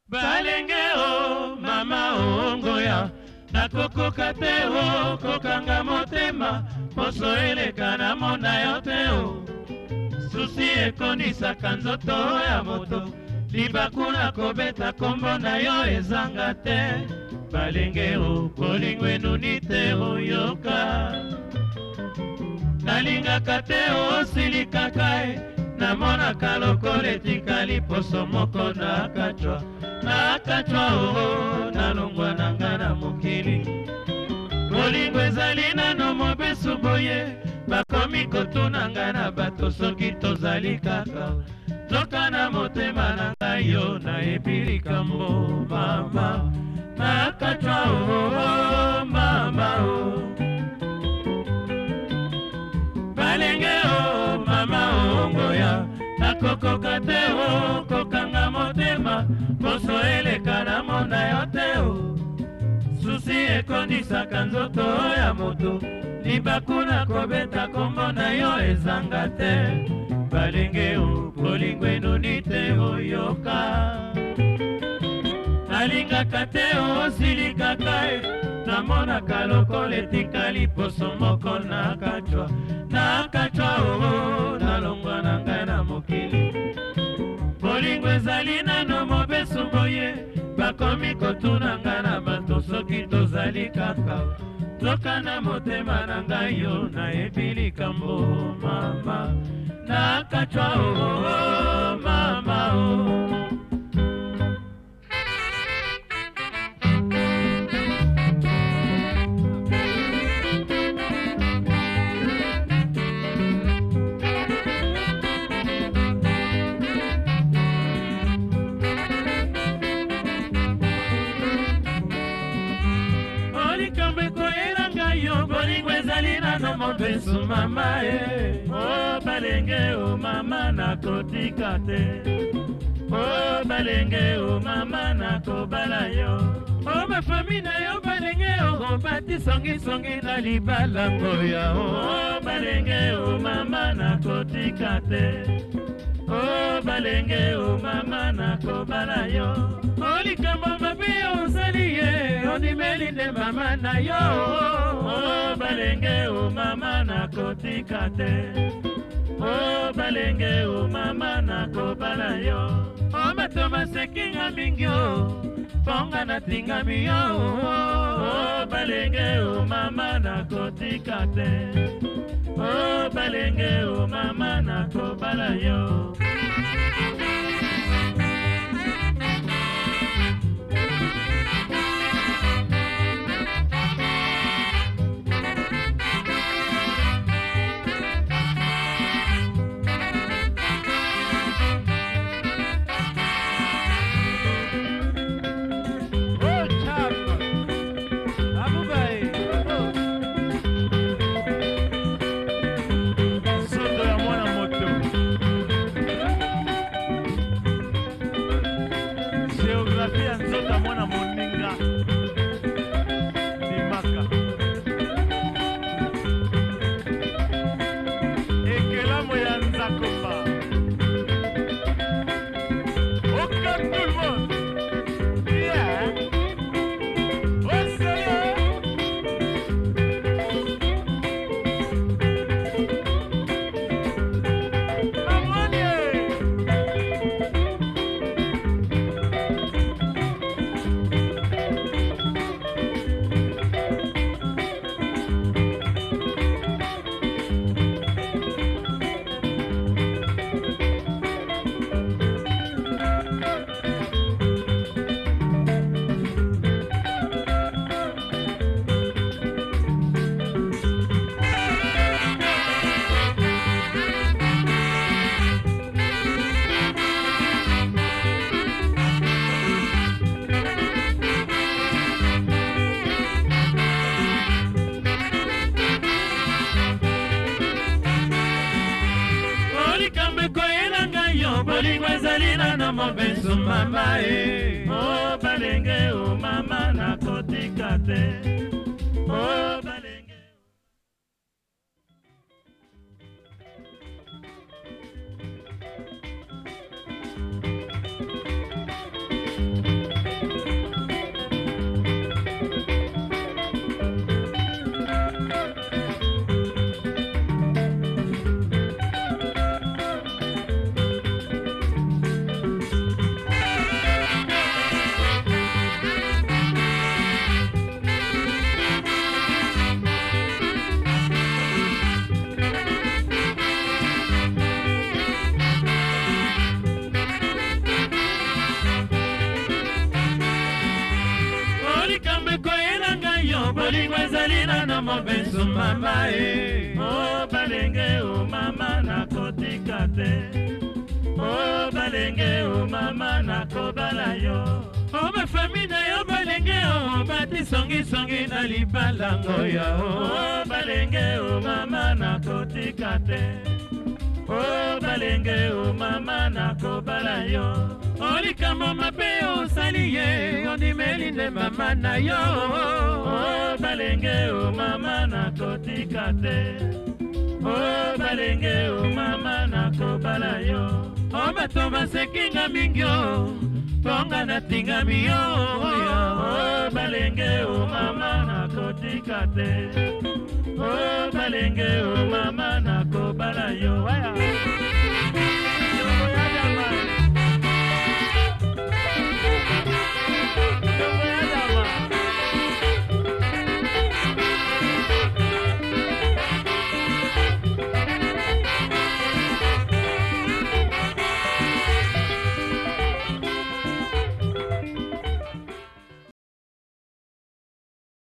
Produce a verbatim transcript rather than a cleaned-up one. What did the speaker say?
Balenge o mama o ngoya nakokoka te o kokanga motema poso eleka na mona yo te o susi ekonisaka nzoto ya moto libaku na kobeta kombo na yo ezanga te balenge o bolingo enuni te oyoka nalingaka te osilikaka e namonaka lokola etikali poso moko nakacwa nakacwa o nalongwa na nga na mokili bolingo ezali nano mobesu boye bakomi kotuna nga na bato soki tozali kaka zoka na motema na ngai yo nayebi likambo mama nakacwa o mama o balenge o mama o ngoya nakokoka te o kokanga motema poso eleka na mona yo te o susi ekondisaka nzoto ya moto libaku na kobeta kombo na yo ezanga te balenge o bolingo enoni te oyoka nalingaka te osilikaka e namonaka lokola etikali poso moko nakacwa nakacwa o nalongwa na ngai na mokili bolingo ezali nano mobesu boye bakomi kotuna nga na bato soki tozali kaka zoka na motema na ngai yo nayebi likambo mama nakacwa o mama o mobesu mama e o balenge o mama nakotika te o balenge o mama nakobala yo o bafami na yo balenge o bati songisongi na libala ngoya o balenge o mama nakotika te o balenge o mama nakobala yo o likambo mabe ozali ye ondimeli nde mama na yo o balenge o mama nakotika te o balenge o mama nakobala yo o bato basekinga mingi o ponga natingami yo o balenge o mama nakotika te o balenge o mama nakobala yo bolingo ezali nano mobesu mama e o balenge o mama nakotika te o balenge bolingo ezali nano mobeso mama e. O balenge o mama nakotika te. O balenge o mama nakobala yo. O bafami na yo balenge o bati songi songi na libalango ya o. O balenge o mama nakotika te. O balenge o mama nakobala yo. O likambo mabe osali ye ondimeli nde mama na yo. O balenge o mama nakotika te. O balenge o mama nakobala yo. O bato basekinga mingi o ponga natingami yo. O balenge o mama nakotika te. O balenge o mama nakobala yo.